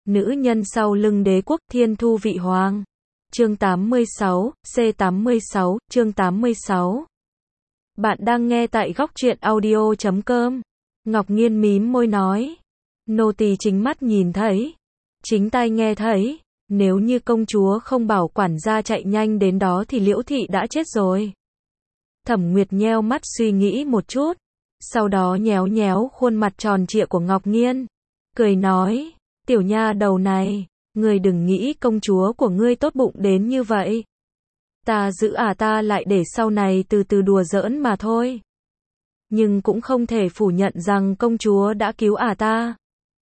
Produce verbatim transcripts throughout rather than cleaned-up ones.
Nữ nhân sau lưng đế quốc thiên thu vị hoàng. Chương tám mươi sáu, C tám mươi sáu, chương tám mươi sáu. Bạn đang nghe tại góc truyện audio chấm com. Ngọc Nghiên mím môi nói. Nô tỳ chính mắt nhìn thấy. Chính tai nghe thấy. Nếu như công chúa không bảo quản gia chạy nhanh đến đó thì Liễu thị đã chết rồi. Thẩm Nguyệt nheo mắt suy nghĩ một chút. Sau đó nhéo nhéo khuôn mặt tròn trịa của Ngọc Nghiên. Cười nói. Tiểu nha đầu này, ngươi đừng nghĩ công chúa của ngươi tốt bụng đến như vậy. Ta giữ à ta lại để sau này từ từ đùa giỡn mà thôi. Nhưng cũng không thể phủ nhận rằng công chúa đã cứu à ta.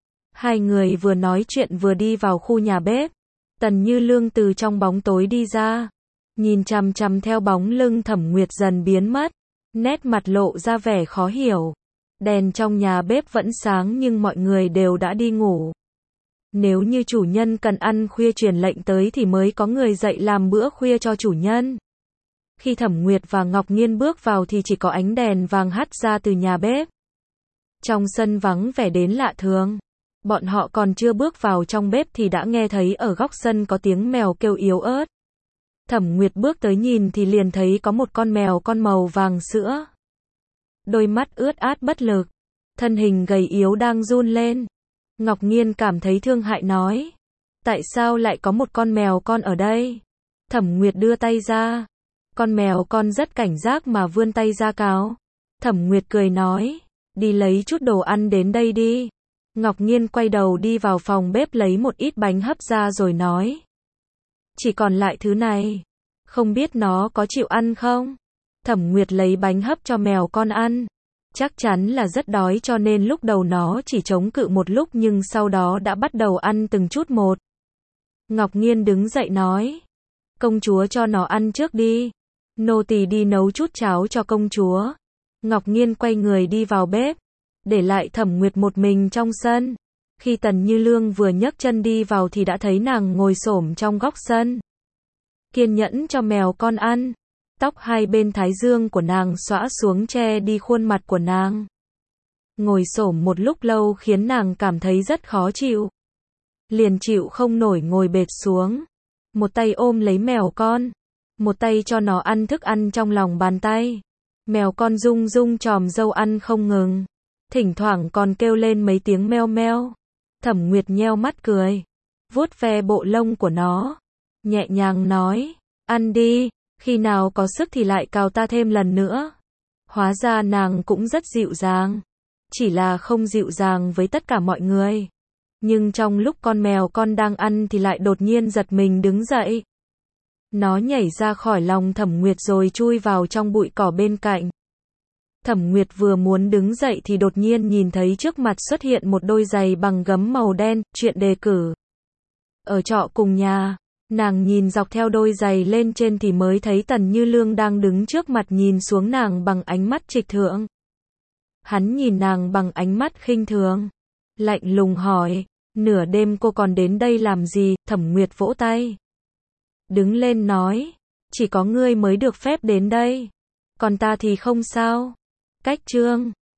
Hai người vừa nói chuyện vừa đi vào khu nhà bếp. Tần Như Lương từ trong bóng tối đi ra. Nhìn chằm chằm theo bóng lưng Thẩm Nguyệt dần biến mất. Nét mặt lộ ra vẻ khó hiểu. Đèn trong nhà bếp vẫn sáng nhưng mọi người đều đã đi ngủ. Nếu như chủ nhân cần ăn khuya truyền lệnh tới thì mới có người dậy làm bữa khuya cho chủ nhân. Khi Thẩm Nguyệt và Ngọc Nghiên bước vào thì chỉ có ánh đèn vàng hắt ra từ nhà bếp. Trong sân vắng vẻ đến lạ thường. Bọn họ còn chưa bước vào trong bếp thì đã nghe thấy ở góc sân có tiếng mèo kêu yếu ớt. Thẩm Nguyệt bước tới nhìn thì liền thấy có một con mèo con màu vàng sữa. Đôi mắt ướt át bất lực. Thân hình gầy yếu đang run lên. Ngọc Nghiên cảm thấy thương hại nói. Tại sao lại có một con mèo con ở đây? Thẩm Nguyệt đưa tay ra. Con mèo con rất cảnh giác mà vươn tay ra cáo. Thẩm Nguyệt cười nói. Đi lấy chút đồ ăn đến đây đi. Ngọc Nghiên quay đầu đi vào phòng bếp lấy một ít bánh hấp ra rồi nói. Chỉ còn lại thứ này. Không biết nó có chịu ăn không? Thẩm Nguyệt lấy bánh hấp cho mèo con ăn. Chắc chắn là rất đói cho nên lúc đầu nó chỉ chống cự một lúc nhưng sau đó đã bắt đầu ăn từng chút một. Ngọc Nghiên đứng dậy nói. Công chúa cho nó ăn trước đi. Nô tỳ đi nấu chút cháo cho công chúa. Ngọc Nghiên quay người đi vào bếp. Để lại Thẩm Nguyệt một mình trong sân. Khi Tần Như Lương vừa nhấc chân đi vào thì đã thấy nàng ngồi xổm trong góc sân. Kiên nhẫn cho mèo con ăn. Tóc hai bên thái dương của nàng xõa xuống che đi khuôn mặt của nàng. Ngồi xổm một lúc lâu khiến nàng cảm thấy rất khó chịu. Liền chịu không nổi ngồi bệt xuống. Một tay ôm lấy mèo con. Một tay cho nó ăn thức ăn trong lòng bàn tay. Mèo con rung rung chòm râu ăn không ngừng. Thỉnh thoảng còn kêu lên mấy tiếng meo meo. Thẩm Nguyệt nheo mắt cười. Vuốt ve bộ lông của nó. Nhẹ nhàng nói. Ăn đi. Khi nào có sức thì lại cào ta thêm lần nữa. Hóa ra nàng cũng rất dịu dàng. Chỉ là không dịu dàng với tất cả mọi người. Nhưng trong lúc con mèo con đang ăn thì lại đột nhiên giật mình đứng dậy. Nó nhảy ra khỏi lòng Thẩm Nguyệt rồi chui vào trong bụi cỏ bên cạnh. Thẩm Nguyệt vừa muốn đứng dậy thì đột nhiên nhìn thấy trước mặt xuất hiện một đôi giày bằng gấm màu đen, chuyện đề cử. Ở trọ cùng nhà. Nàng nhìn dọc theo đôi giày lên trên thì mới thấy Tần Như Lương đang đứng trước mặt nhìn xuống nàng bằng ánh mắt trịch thượng. Hắn nhìn nàng bằng ánh mắt khinh thường. Lạnh lùng hỏi, nửa đêm cô còn đến đây làm gì? Thẩm Nguyệt vỗ tay. Đứng lên nói, chỉ có ngươi mới được phép đến đây. Còn ta thì không sao. Cách chương.